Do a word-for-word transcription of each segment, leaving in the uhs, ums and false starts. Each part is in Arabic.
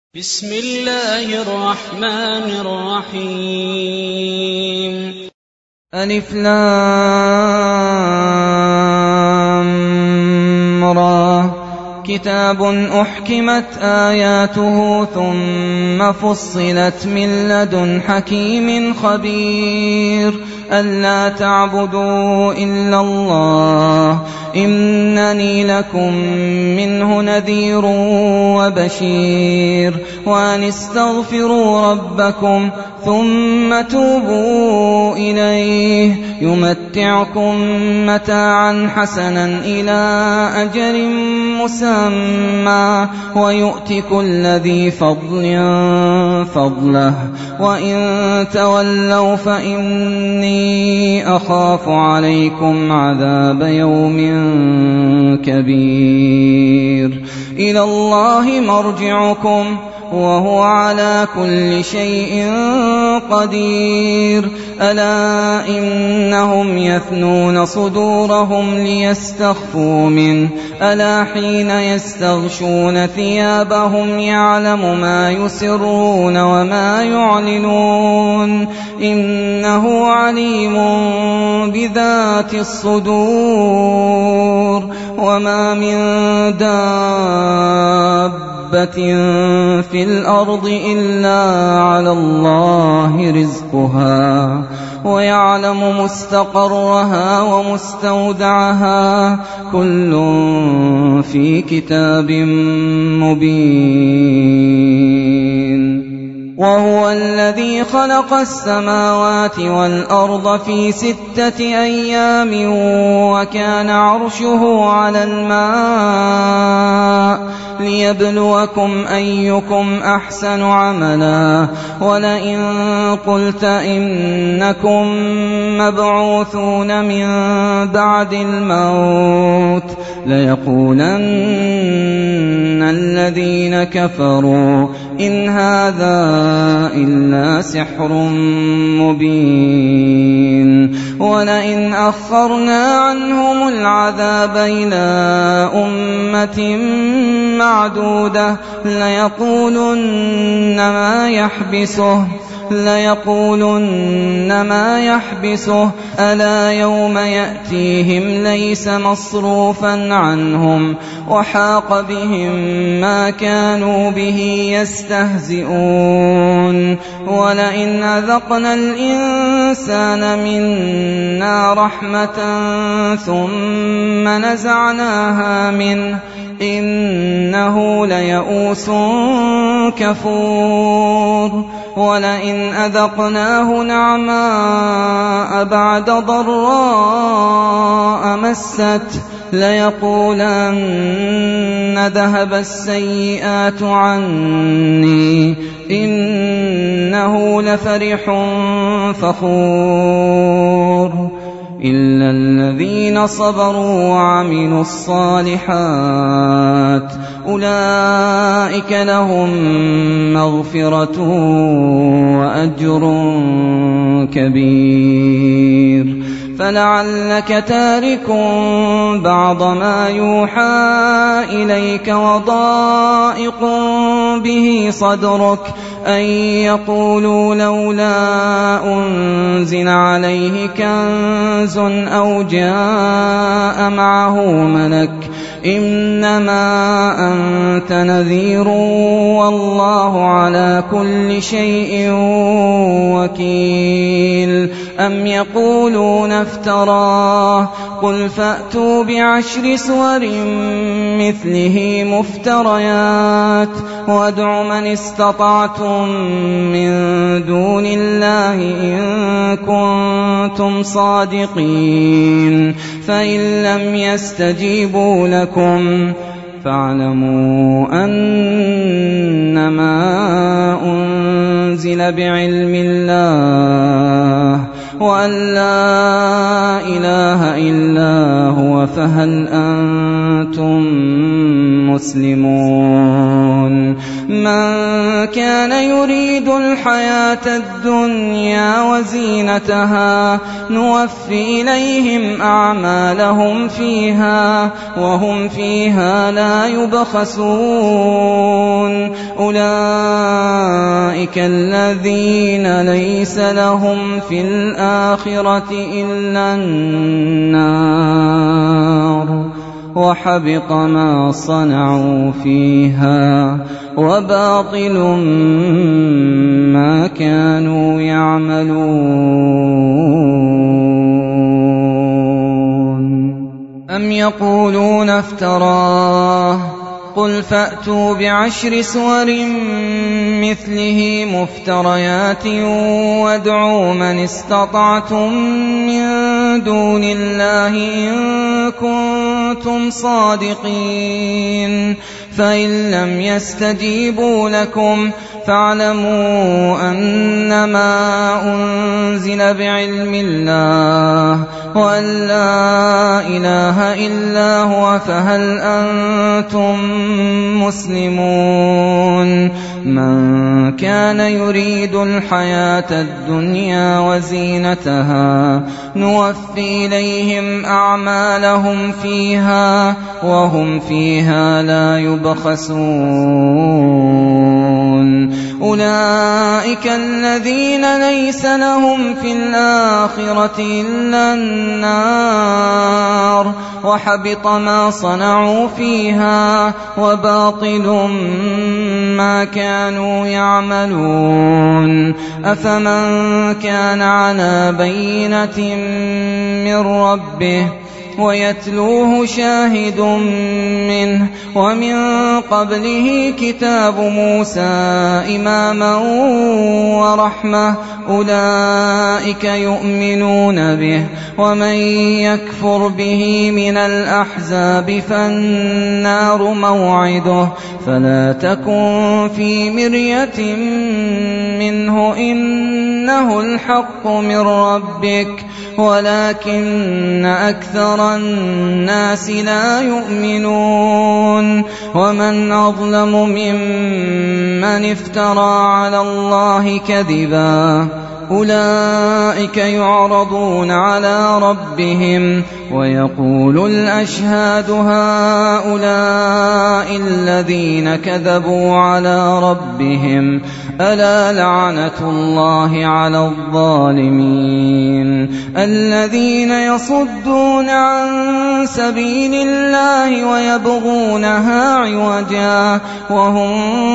بسم الله الرحمن الرحيم. ألف لام را كتاب أحكمت آياته ثم فصلت من لدن حكيم خبير ألا تعبدوا إلا الله إنني لكم منه نذير وبشير وأن استغفروا ربكم ثم توبوا إليه يمتعكم متاعا حسنا إلى أجل مسمى ويؤت كل ذي فضل فضله وإن تولوا فإني أخاف عليكم عذاب يوم كبير إلى الله مرجعكم وهو على كل شيء قدير ألا إنهم يثنون صدورهم ليستخفوا منه ألا حين يستغشون ثيابهم يعلم ما يسرون وما يعلنون إنه عليم بذات الصدور وما من دابة في الأرض إلا على الله رزقها ويعلم مستقرها ومستودعها كل في كتاب مبين وهو الذي خلق السماوات والأرض في ستة أيام وكان عرشه على الماء ليبلوكم أيكم أحسن عملا ولئن قلت إنكم مبعوثون من بعد الموت ليقولن الذين كفروا إن هذا إلا سحر مبين ولئن أخرنا عنهم العذاب إلى أمة معدودة ليقولن ما يحبسه ليقولن ما يحبسه ألا يوم يأتيهم ليس مصروفا عنهم وحاق بهم ما كانوا به يستهزئون ولئن أذقنا الإنسان منا رحمة ثم نزعناها منه إنه ليئوس كفور ولئن أذقناه نعماء بعد ضراء مست ليقولن ذهب السيئات عني إنه لفرح فخور إلا الذين صبروا وعملوا الصالحات أولئك لهم مغفرة وأجر كبير فلعلك تارك بعض ما يوحى إليك وضائق به صدرك أن يقولوا لولا أنزل عليه كنز أو جاء معه ملك إنما أنت نذير والله على كل شيء وكيل أم يقولون افتراه قل فأتوا بعشر سور مثله مفتريات وادعوا من استطعتم من دون الله إن كنتم صادقين فإن لم يستجيبوا لكم فاعلموا أنما أنزل بعلم الله وأن لا إله إلا هو فهل أنتم مسلمون من كان يريد الحياة الدنيا وزينتها نوفي إليهم أعمالهم فيها وهم فيها لا يبخسون أولئك الذين ليس لهم في الآخرة إلا النار وحبط ما صنعوا فيها وباطل ما كانوا يعملون أم يقولون افتراه قل فأتوا بعشر سور مثله مفتريات وادعوا من استطعتم من دون الله إن كنتم صادقين فإن لم يستجيبوا لكم فاعلموا أنما أنزل بعلم الله وأن لا إله إلا هو فهل أنتم مسلمون من كان يريد الحياة الدنيا وزينتها نوفي إليهم أعمالهم فيها وهم فيها لا يبخسون أولئك الذين ليس لهم في الآخرة إلا النار وحبط ما صنعوا فيها وباطل ما كانوا يعملون أفمن كان على بينة من ربه ويتلوه شاهد منه ومن قبله كتاب موسى إماما ورحمة أولئك يؤمنون به ومن يكفر به من الأحزاب فالنار موعده فلا تكن في مرية منه إنه الحق من ربك ولكن أكثر الناس لا يؤمنون ومن أظلم ممن افترى على الله كذبا أولئك يعرضون على ربهم ويقول الأشهاد هؤلاء الذين كذبوا على ربهم ألا لعنة الله على الظالمين الذين يصدون عن سبيل الله ويبغونها عوجا وهم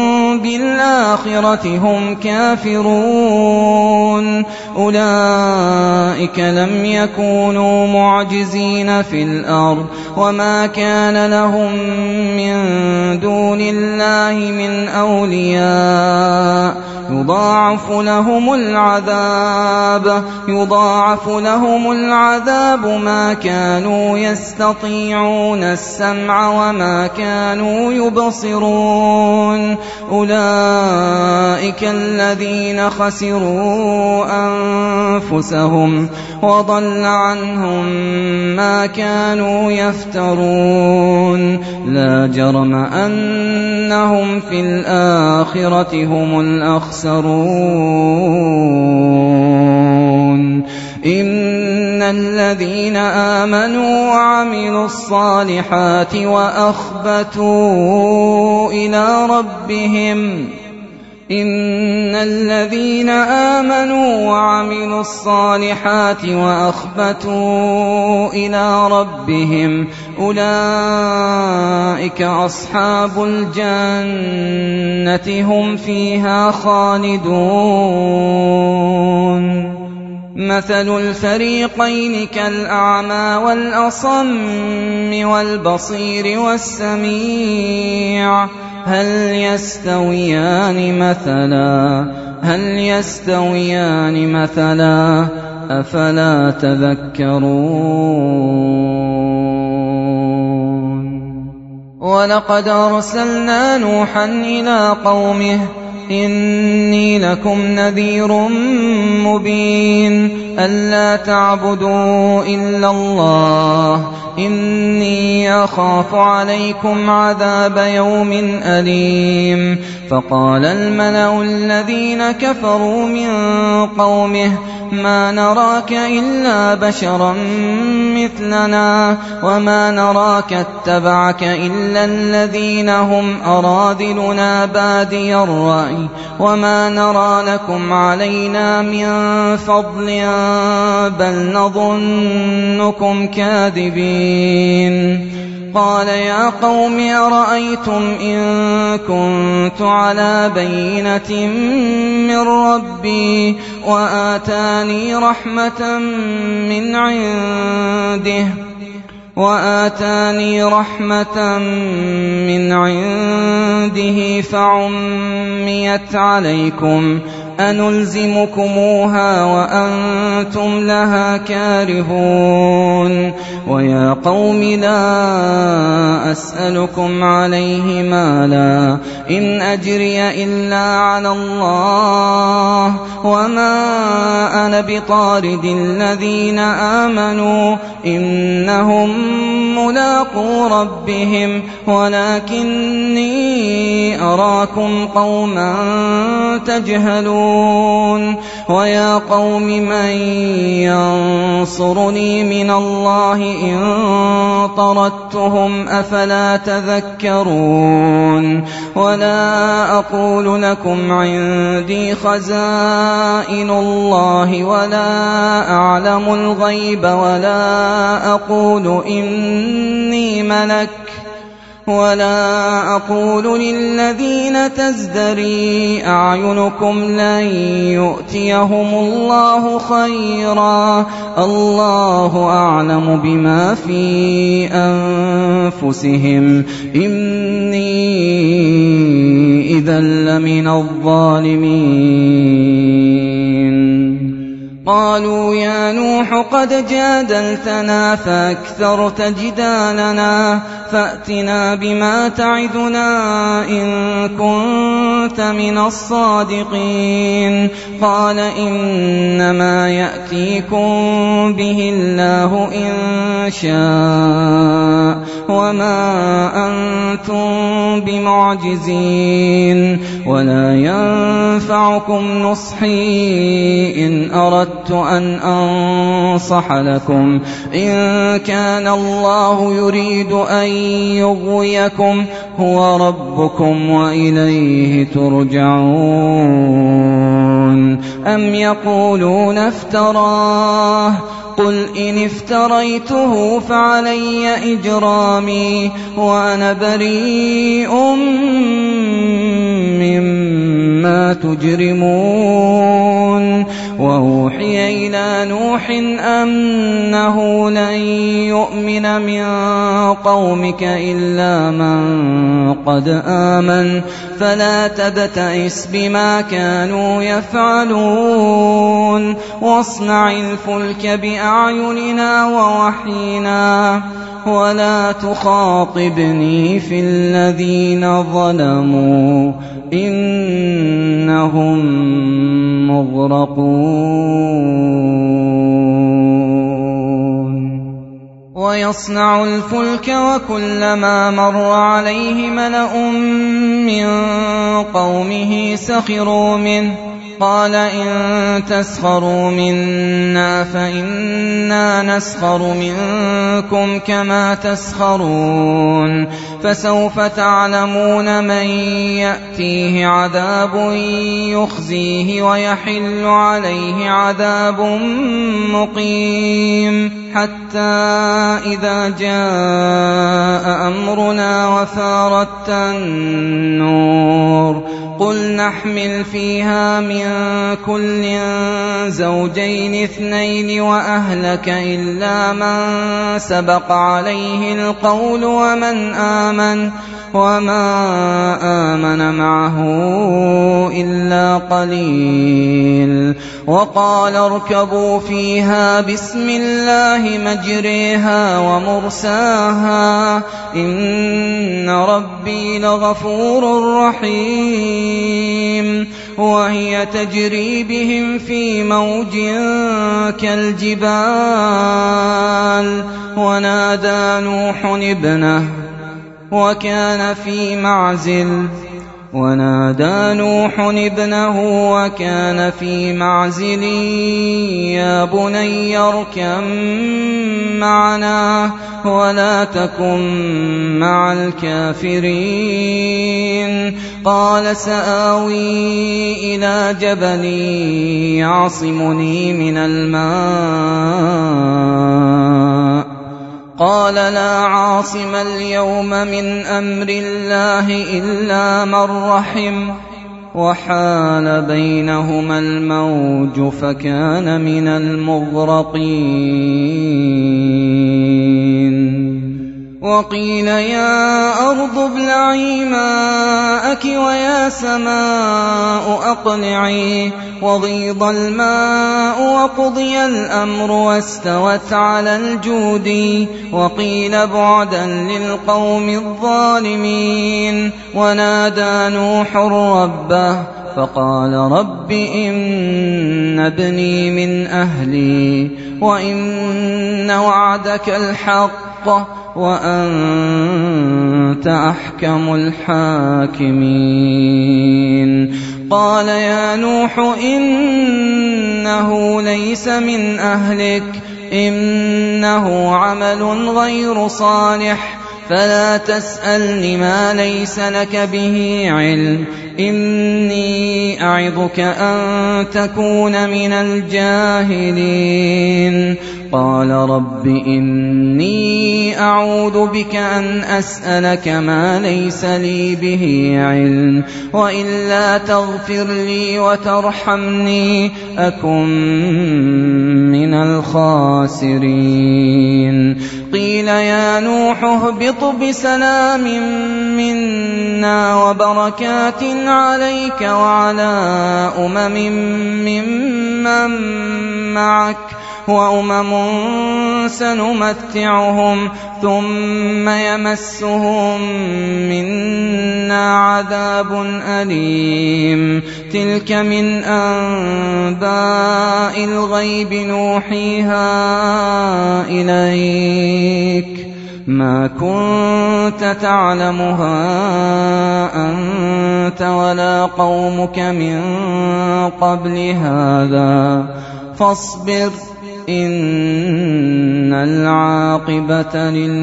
بالآخرة هم كافرون أولئك لم يكونوا معجزين في الأرض وما كان لهم من دون الله من أولياء يضاعف لهم العذاب يضاعف لهم العذاب ما كانوا يستطيعون السمع وما كانوا يبصرون أولئك الذين خسروا أنفسهم وضل عنهم ما كانوا يفترون لا جرم أنهم في الآخرة هم الأخسرون إن الذين آمنوا وعملوا الصالحات وأخبتوا إلى ربهم إن الذين آمنوا وعملوا الصالحات وأخبتوا إلى ربهم أولئك أصحاب الجنة هم فيها خالدون مثل الفريقين كالأعمى والأصم والبصير والسميع هل يستويان مثلا هل يستويان مثلا أفلا تذكرون ولقد أرسلنا نوحا إلى قومه إني لكم نذير مبين ألا تعبدوا إلا الله إني أخاف عليكم عذاب يوم أليم. فقال الملأ الذين كفروا من قومه ما نراك إلا بشرا مثلنا وما نراك اتبعك إلا الذين هم أراذلنا بادي الرأي وما نرى لكم علينا من فضل بل نظنكم كاذبين. قال يا قوم أرأيتم إن كنت على بينة من ربي وآتاني رحمة من عنده وآتاني رحمة من عنده فعميت عليكم أنلزمكموها وأنتم لها كارهون. ويا قوم لا أسألكم عليه مالا إن أجري إلا على الله وما أنا بطارد الذين آمنوا إنهم ملاقو ربهم ولكني أراكم قوما تجهلون. ويا قوم من ينصرني من الله إن طردتهم أفلا تذكرون. ولا أقول لكم عندي خزائن الله ولا أعلم الغيب ولا أقول إني ملك ولا أقول للذين تزدري أعينكم لن يؤتيهم الله خيرا الله أعلم بما في أنفسهم إني إذا لمن الظالمين. قالوا يا نوح قد جادلتنا فأكثرت جدالنا فأتنا بما تعدنا إن كنت من الصادقين. قال إنما يأتيكم به الله إن شاء وما أنتم بمعجزين ولا ينفعكم نصحي إن أردت أن أنصح لكم إن كان الله يريد أن يغويكم هو ربكم وإليه ترجعون. أم يقولون افتراه قل إن افتريته فعلي إجرامي وأنا بريء مما تجرمون. وأوحي إلى نوح أنه لن يؤمن من قومك إلا من قد آمن فلا تبتئس بما كانوا يفعلون واصنع الفلك بأعيننا ووحينا ولا تخاطبني في الذين ظلموا إنهم مغرقون. ويصنع الفلك وكلما مر عليه ملأ من قومه سخروا منه قال إن تسخروا منا فإنا نسخر منكم كما تسخرون. فسوف تعلمون من يأتيه عذاب يخزيه ويحل عليه عذاب مقيم. حتى إذا جاء أمرنا وفارت النور قل نحمل فيها من كل زوجين اثنين وأهلك إلا من سبق عليه القول ومن آمن وما آمن معه إلا قليل. وقال اركبوا فيها بسم الله مجريها ومرساها إن ربي لغفور رحيم. وهي تجري بهم في موج كالجبال ونادى نوح ابنه وكان في معزل ونادى نوح ابنه وكان في معزل يا بني اركب معنا ولا تكن مع الكافرين قال سآوي إلى جبل يعصمني من الماء قال لا عاصم اليوم من أمر الله إلا من رحم وحال بينهما الموج فكان من المغرقين وقيل يا أرض ابلعي ماءك ويا سماء أقلعي وغيض الماء وقضي الأمر واستوت على الجود وقيل بعدا للقوم الظالمين ونادى نوح ربه فقال رب إن ابني من أهلي وإن وعدك الحق وأنت أحكم الحاكمين قال يا نوح إنه ليس من أهلك إنه عمل غير صالح فلا تسألني ما ليس لك به علم إني أعظك أن تكون من الجاهلين قال رب إني أعوذ بك أن أسألك ما ليس لي به علم وإلا تغفر لي وترحمني أكن من الخاسرين قيل يا نوح اهبط بسلام منا وبركات عليك وعلى أمم ممن معك وأمم سنمتعهم ثم يمسهم منا عذاب أليم تلك من أنباء الغيب نوحيها إليك ما كنت تعلمها أنت ولا قومك من قبل هذا فاصبر إن العاقبة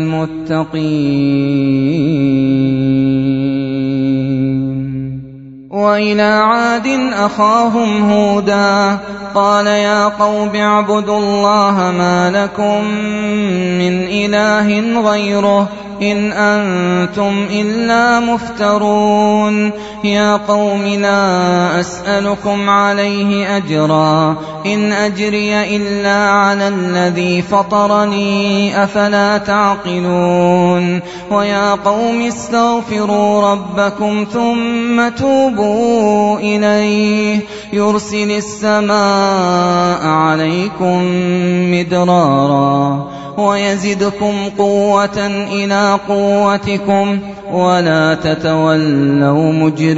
للمتقين وإلى عاد أخاهم هودا قال يا قوم اعبدوا الله ما لكم من إله غيره إن أنتم إلا مفترون يا قوم لا أسألكم عليه أجرا إن أجري إلا على الذي فطرني أفلا تعقلون ويا قوم استغفروا ربكم ثم توبوا إليه يرسل السماء عليكم مدرارا ويزدكم قوة إلى قوتكم ولا تتولوا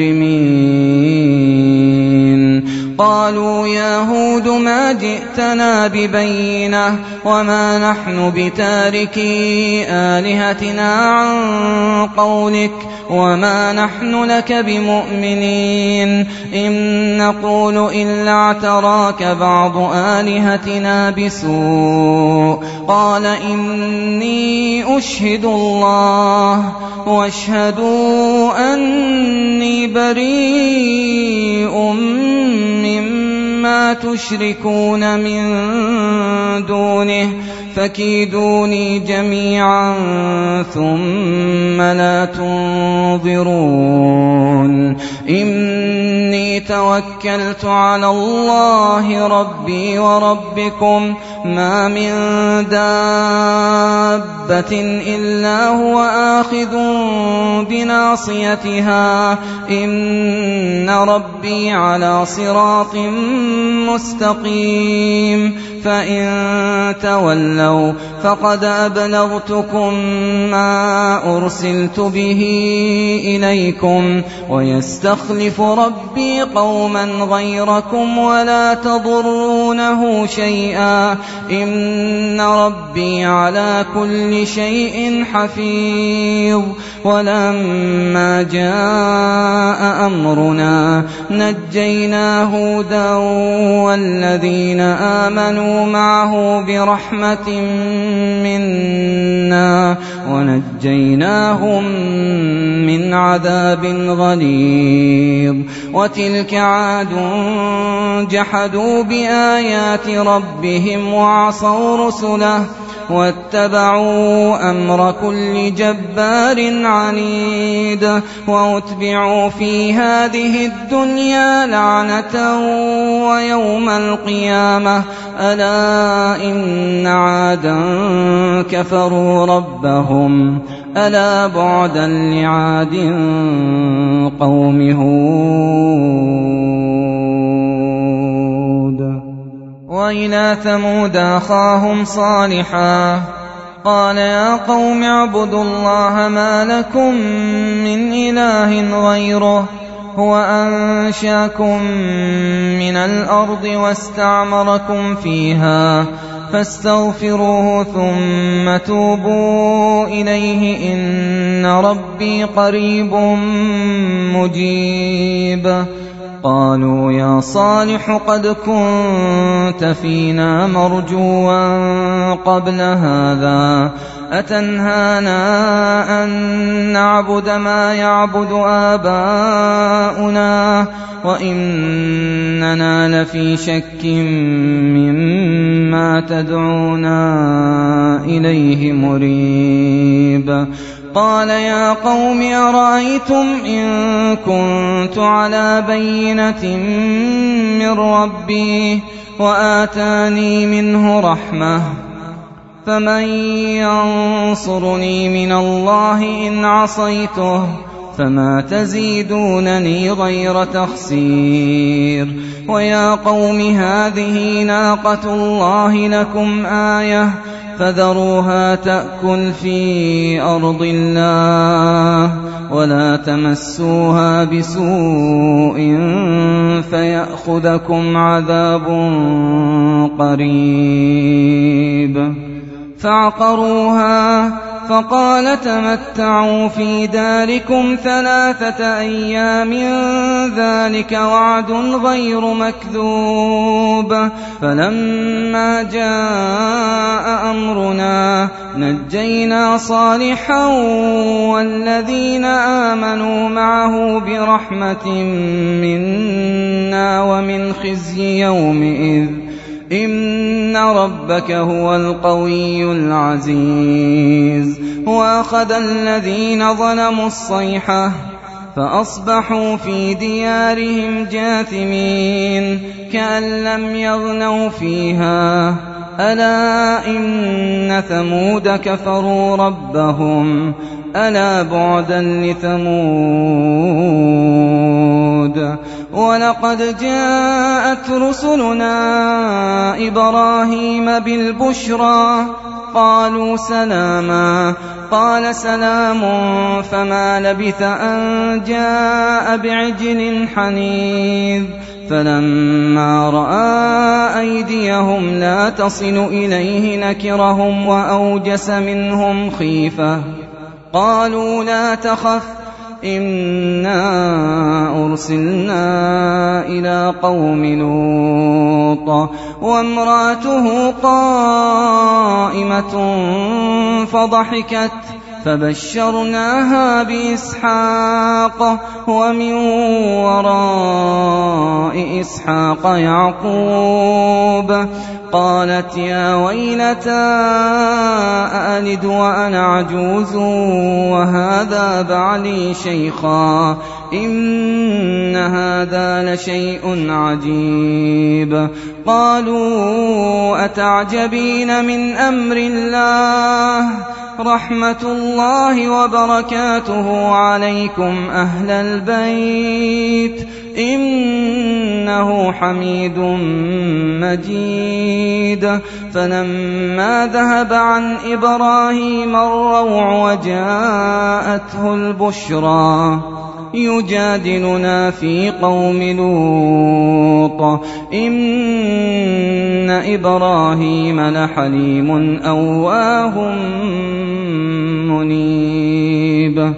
مجرمين قالوا يا هود ما جئتنا ببينة وما نحن بتاركي آلهتنا عن قولك وما نحن لك بمؤمنين إن نقول إلا اعتراك بعض آلهتنا بسوء قال إني أشهد الله واشهدوا أني بريء مما تشركون من دونه فكيدوني جميعا ثم لا تنظرون إني توكلت على الله ربي وربكم ما من دابة إلا هو آخذ بناصيتها إن ربي على صراط مستقيم فإن تولوا فقد أبلغتكم ما أرسلت به إليكم ويستخلف ربي قوما غيركم ولا تضرونه شيئا إن ربي على كل شيء حفيظ. ولما جاء أمرنا نجينا هودا والذين آمنوا معه برحمة منا ونجيناهم من عذاب غليظ. وتلك عاد جحدوا بآيات ربهم وعصوا رسله واتبعوا أمر كل جبار عنيد وأتبعوا في هذه الدنيا لعنة ويوم القيامة ألا إن عادا كفروا ربهم ألا بعدا لعاد قوم هود. وإلى ثمود أخاهم صالحا قال يا قوم اعبدوا الله ما لكم من إله غيره هو أنشاكم من الأرض واستعمركم فيها فاستغفروه ثم توبوا إليه إن ربي قريب مجيب. قالوا يا صالح قد كنت فينا مرجوا قبل هذا أتنهانا أن نعبد ما يعبد آباؤنا وإننا لفي شك مما تدعونا إليه مريب. قال يا قوم أرأيتم إن كنت على بينة من ربي وآتاني منه رحمة فمن ينصرني من الله إن عصيته فما تزيدونني غير تخسير. ويا قوم هذه ناقة الله لكم آية فذروها تأكل في أرض الله ولا تمسوها بسوء فيأخذكم عذاب قريب. فعقروها فقال تمتعوا في داركم ثلاثة أيام ذلك وعد غير مكذوب. فلما جاء أمرنا نجينا صالحا والذين آمنوا معه برحمة منا ومن خزي يومئذ إن ربك هو القوي العزيز. وأخذ الذين ظلموا الصيحة فأصبحوا في ديارهم جاثمين كأن لم يغنوا فيها ألا إن ثمود كفروا ربهم ألا بعدا لثمود. ولقد جاءت رسلنا إبراهيم بالبشرى قالوا سلاما قال سلام فما لبث أن جاء بعجل حنيذ. فلما رأى أيديهم لا تصل إليه نكرهم وأوجس منهم خيفة قالوا لا تخف إنا أرسلنا إلى قوم لوط وامرأته قائمة فضحكت فبشرناها بإسحاق ومن وراء إسحاق يعقوب. قالت يا ويلتى أألد وأنا عجوز وهذا بعلي شيخا إن هذا لشيء عجيب. قالوا أتعجبين من أمر الله رحمة الله وبركاته عليكم أهل البيت إنه إنه حميد مجيد. فلما ذهب عن إبراهيم الروع وجاءته البشرى يجادلنا في قوم لوط إن إبراهيم لحليم أواه منيب.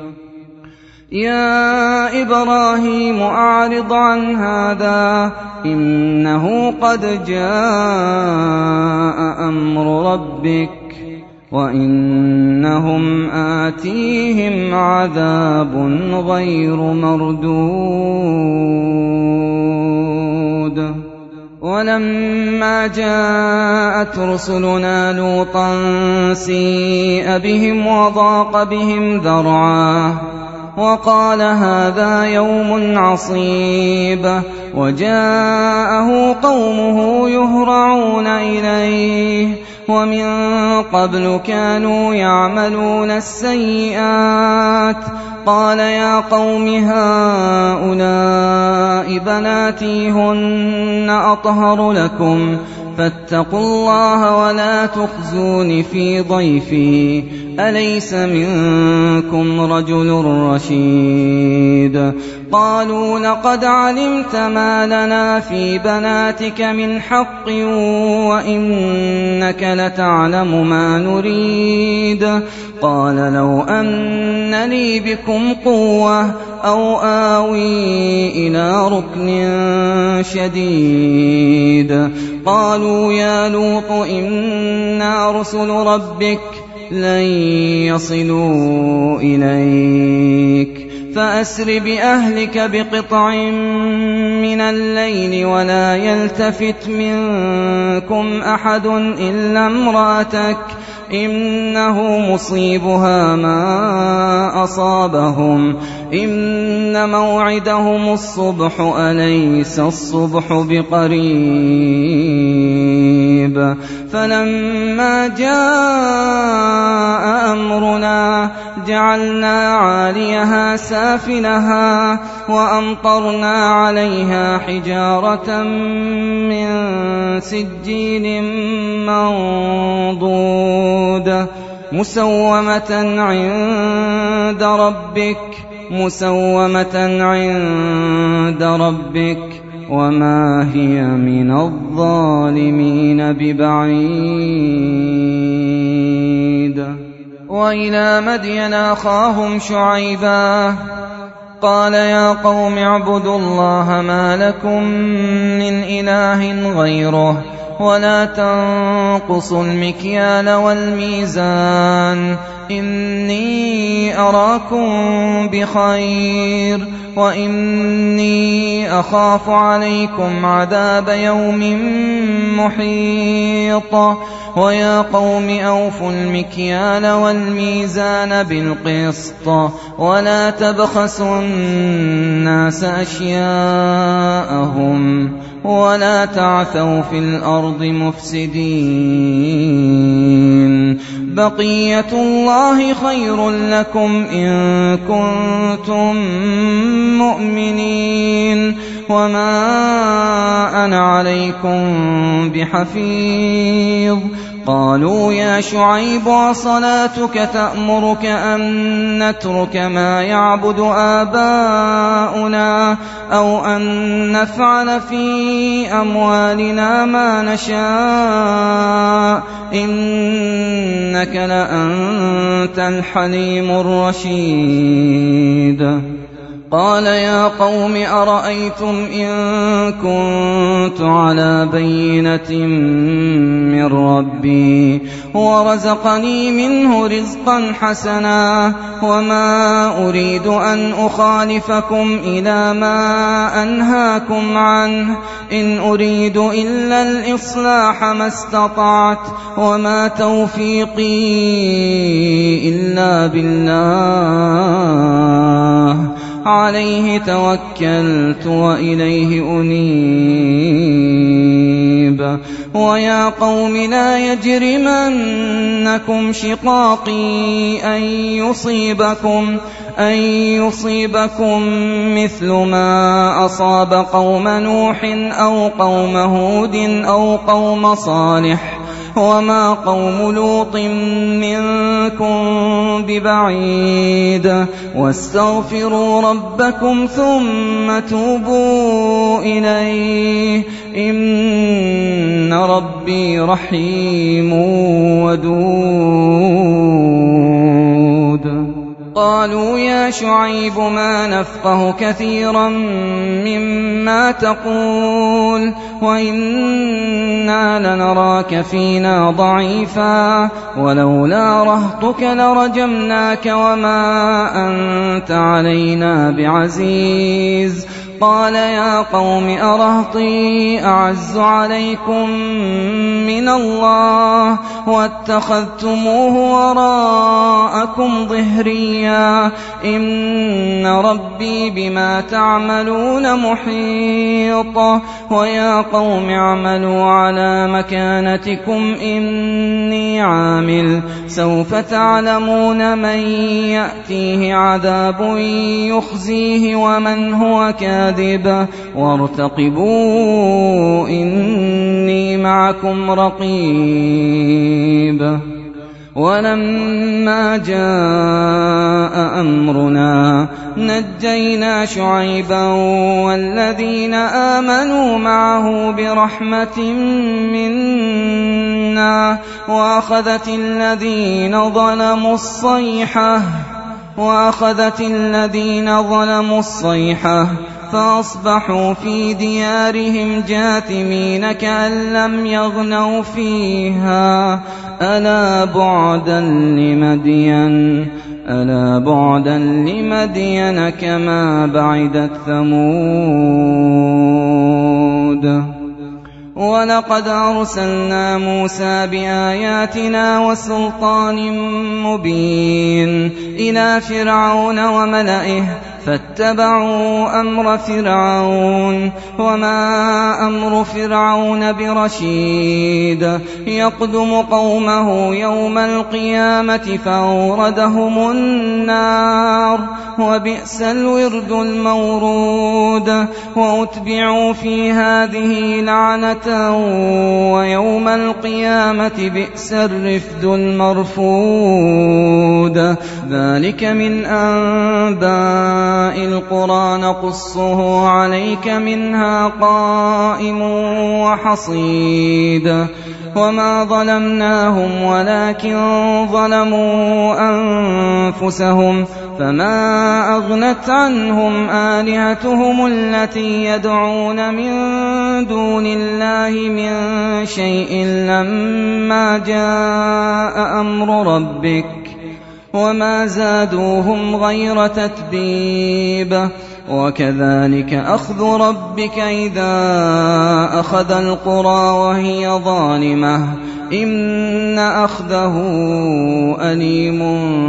يا إبراهيم أعرض عن هذا إنه قد جاء أمر ربك وإنهم آتيهم عذاب غير مردود. ولما جاءت رسلنا لوطا سيء بهم وضاق بهم ذرعا وقال هذا يوم عصيب وجاءه قومه يهرعون إليه ومن قبل كانوا يعملون السيئات قال يا قوم هؤلاء بناتي هن أطهر لكم فاتقوا الله ولا تخزون في ضيفي أليس منكم رجل رشيد. قالوا لقد علمت ما لنا في بناتك من حق وإنك لتعلم ما نريد. قال لو أن لي بكم قوة أو آوي إلى ركن شديد. قالوا يا لوط إنا رسل ربك لن يصلوا إليك فأسر بأهلك بقطع من الليل ولا يلتفت منكم أحد إلا امرأتك إنه مصيبها ما أصابهم إن موعدهم الصبح أليس الصبح بقريب. فلما جاء أمرنا جعلنا عاليها سافلها وأمطرنا عليها حجارة من سجيل منضود مسومة عند ربك مسومة عند ربك وما هي من الظالمين ببعيد. وإلى مدين أخاهم شعيبا قال يا قوم اعبدوا الله ما لكم من إله غيره ولا تنقصوا المكيال والميزان إني أراكم بخير وإني أخاف عليكم عذاب يوم محيط. ويا قوم أوفوا المكيال والميزان بالقسط ولا تبخسوا الناس أشياءهم ولا تعثوا في الأرض مفسدين. بقية الله خير لكم إن كنتم مؤمنين وما أنا عليكم بحفيظ. قالوا يا شعيب وصلاتك تأمرك أن نترك ما يعبد آباؤنا أو أن نفعل في أموالنا ما نشاء إنك لأنت الحليم الرشيد. قال يا قوم أرأيتم إن كنت على بينة من ربي ورزقني منه رزقا حسنا وما أريد أن أخالفكم إلى ما أنهاكم عنه إن أريد إلا الإصلاح ما استطعت وما توفيقي إلا بالله عليه توكلت وإليه أنيب. رقيب ويا قوم لا يجرمنكم شقاقي أن يصيبكم أن يصيبكم مثل ما أصاب قوم نوح أو قوم هود أو قوم صالح وما قوم لوط منكم ببعيد واستغفروا ربكم ثم توبوا إليه إن ربي رحيم ودود. قالوا يا شعيب ما نفقه كثيرا مما تقول وإنا لنراك فينا ضعيفا ولولا رهطك لرجمناك وما أنت علينا بعزيز. قال يا قوم أرهطي أعز عليكم من الله واتخذتموه وراءكم ظهريا إن ربي بما تعملون محيط. ويا قوم اعملوا على مكانتكم إني عامل سوف تعلمون من يأتيه عذاب يخزيه ومن هو كاذب وارتقبوا إني معكم رقيب. ولما جاء أمرنا نجينا شعيبا والذين آمنوا معه برحمة منا وأخذت الذين ظلموا الصيحة وأخذت الذين ظلموا الصيحة فأصبحوا في ديارهم جاثمين كأن لم يغنوا فيها ألا بعدا لمدين ألا بعدا لمدين كما بعدت ثمود. ولقد أرسلنا موسى بآياتنا وسلطان مبين إلى فرعون وملئه فاتبعوا أمر فرعون وما أمر فرعون برشيد يقدم قومه يوم القيامة فأوردهم النار وبئس الورد المورود. وأتبعوا في هذه لعنة ويوم القيامة بئس الرفد المرفود. ذلك من أنباء القرى نقصه عليك منها قائم وحصيد. وما ظلمناهم ولكن ظلموا أنفسهم فما أغنت عنهم آلهتهم التي يدعون من دون الله من شيء لما جاء أمر ربك وما زادوهم غير تتبيب. وكذلك أخذ ربك إذا أخذ القرى وهي ظالمة إن أخذه أليم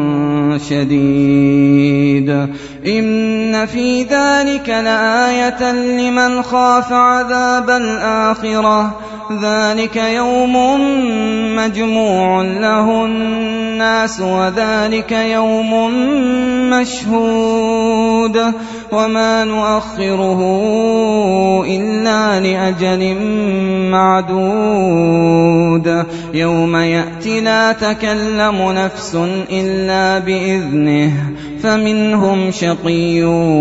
شديد. إن في ذلك لآية لمن خاف عذاب الآخرة ذلك يوم مجموع له الناس وذلك يوم مشهود وما نؤخره إلا لأجل معدود. يوم يأتي لا تكلم نفس إلا بإذنه فمنهم شقي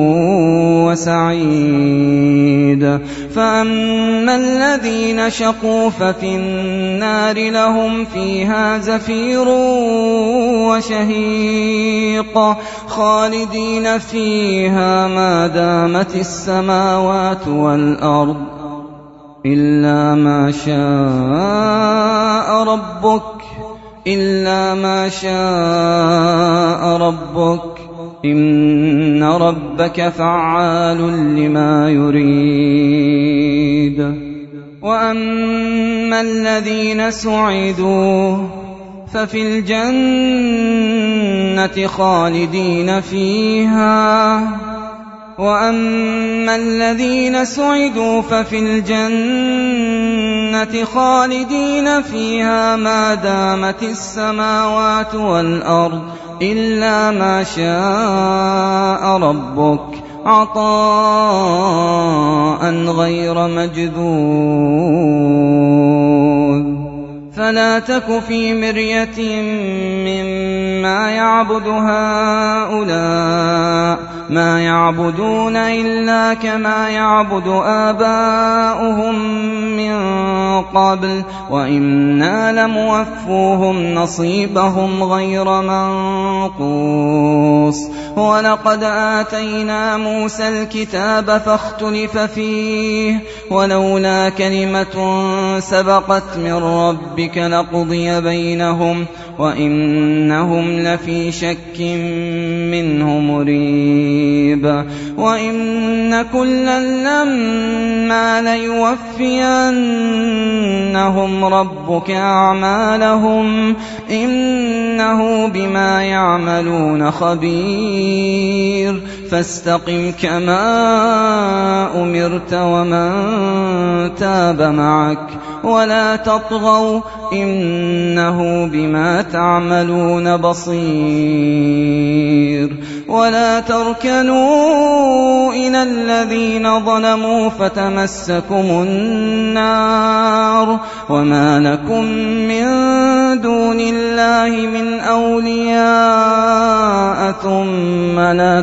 وسعيد. فأما الذين شقوا ففي النار لهم فيها زفير وشهيق خالدين فيها ما دامت السماوات والأرض إلا ما شاء ربك إلا ما شاء ربك إن ربك فعال لما يريد. وأما الذين سعدوا ففي الجنة خالدين فيها وأما الذين سعدوا ففي الجنة خالدين فيها ما دامت السماوات والأرض إلا ما شاء ربك عطاء غير مجذوذ. فلا تك في مرية مما يعبد هؤلاء ما يعبدون إلا كما يعبد آباؤهم من قبل وإنا لموفوهم نصيبهم غير منقوص. ولقد آتينا موسى الكتاب فاختلف فيه ولولا كلمة سبقت من ربك لقضي بينهم وإنهم لفي شك منه مريب. وإن كلا لما ليوفينهم ربك أعمالهم إنه بما يعملون خبير. فاستقم كما أمرت ومن تاب معك ولا تطغوا إنه بما تعملون بصير. ولا تركنوا إلى الذين ظلموا فتمسكم النار وما لكم من دون الله من أولياء ثم لا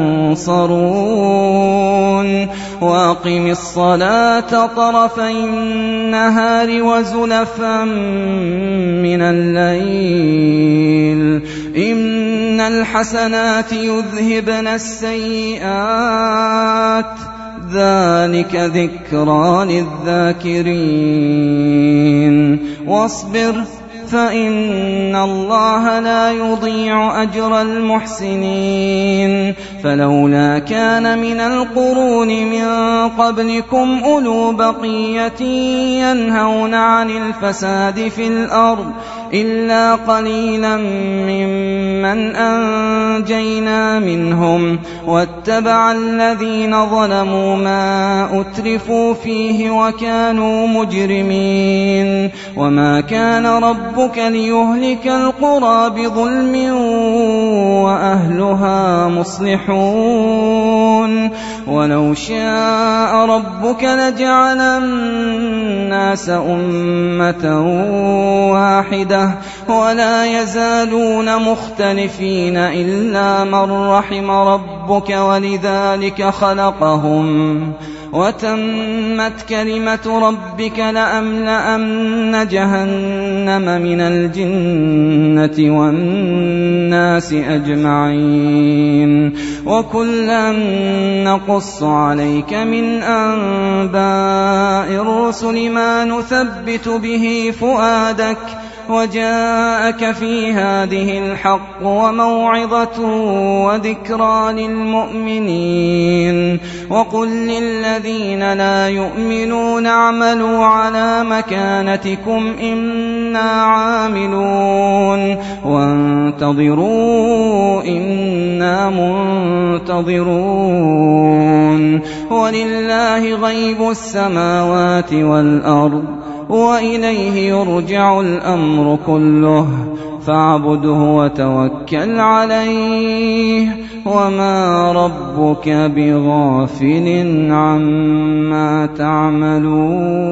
تنصرون. وأقم الصلاة طرفي النهار وزلفا من الليل إن الحسنات يذهبن السيئات ذلك ذكرى للذاكرين. واصبر فإن الله لا يضيع أجر المحسنين. فلولا كان من القرون من قبلكم أولو بقية ينهون عن الفساد في الأرض إلا قليلا ممن أنجينا منهم واتبع الذين ظلموا ما أترفوا فيه وكانوا مجرمين. وما كان ربك ليهلك القرى بظلم وأهلها مصلحون. ولو شاء ربك لجعل الناس أمة واحدة ولا يزالون مختلفين إلا من رحم ربك ولذلك خلقهم وتمت كلمة ربك لأملأن جهنم من الجنة والناس أجمعين. وكلا نقص عليك من أنباء الرسل ما نثبت به فؤادك وجاءك في هذه الحق وموعظة وذكرى للمؤمنين. وقل للذين لا يؤمنون اعملوا على مكانتكم إنا عاملون وانتظروا إنا منتظرون. ولله غيب السماوات والأرض وإليه يرجع الأمر كله فاعبده وتوكل عليه وما ربك بغافل عما تعملون.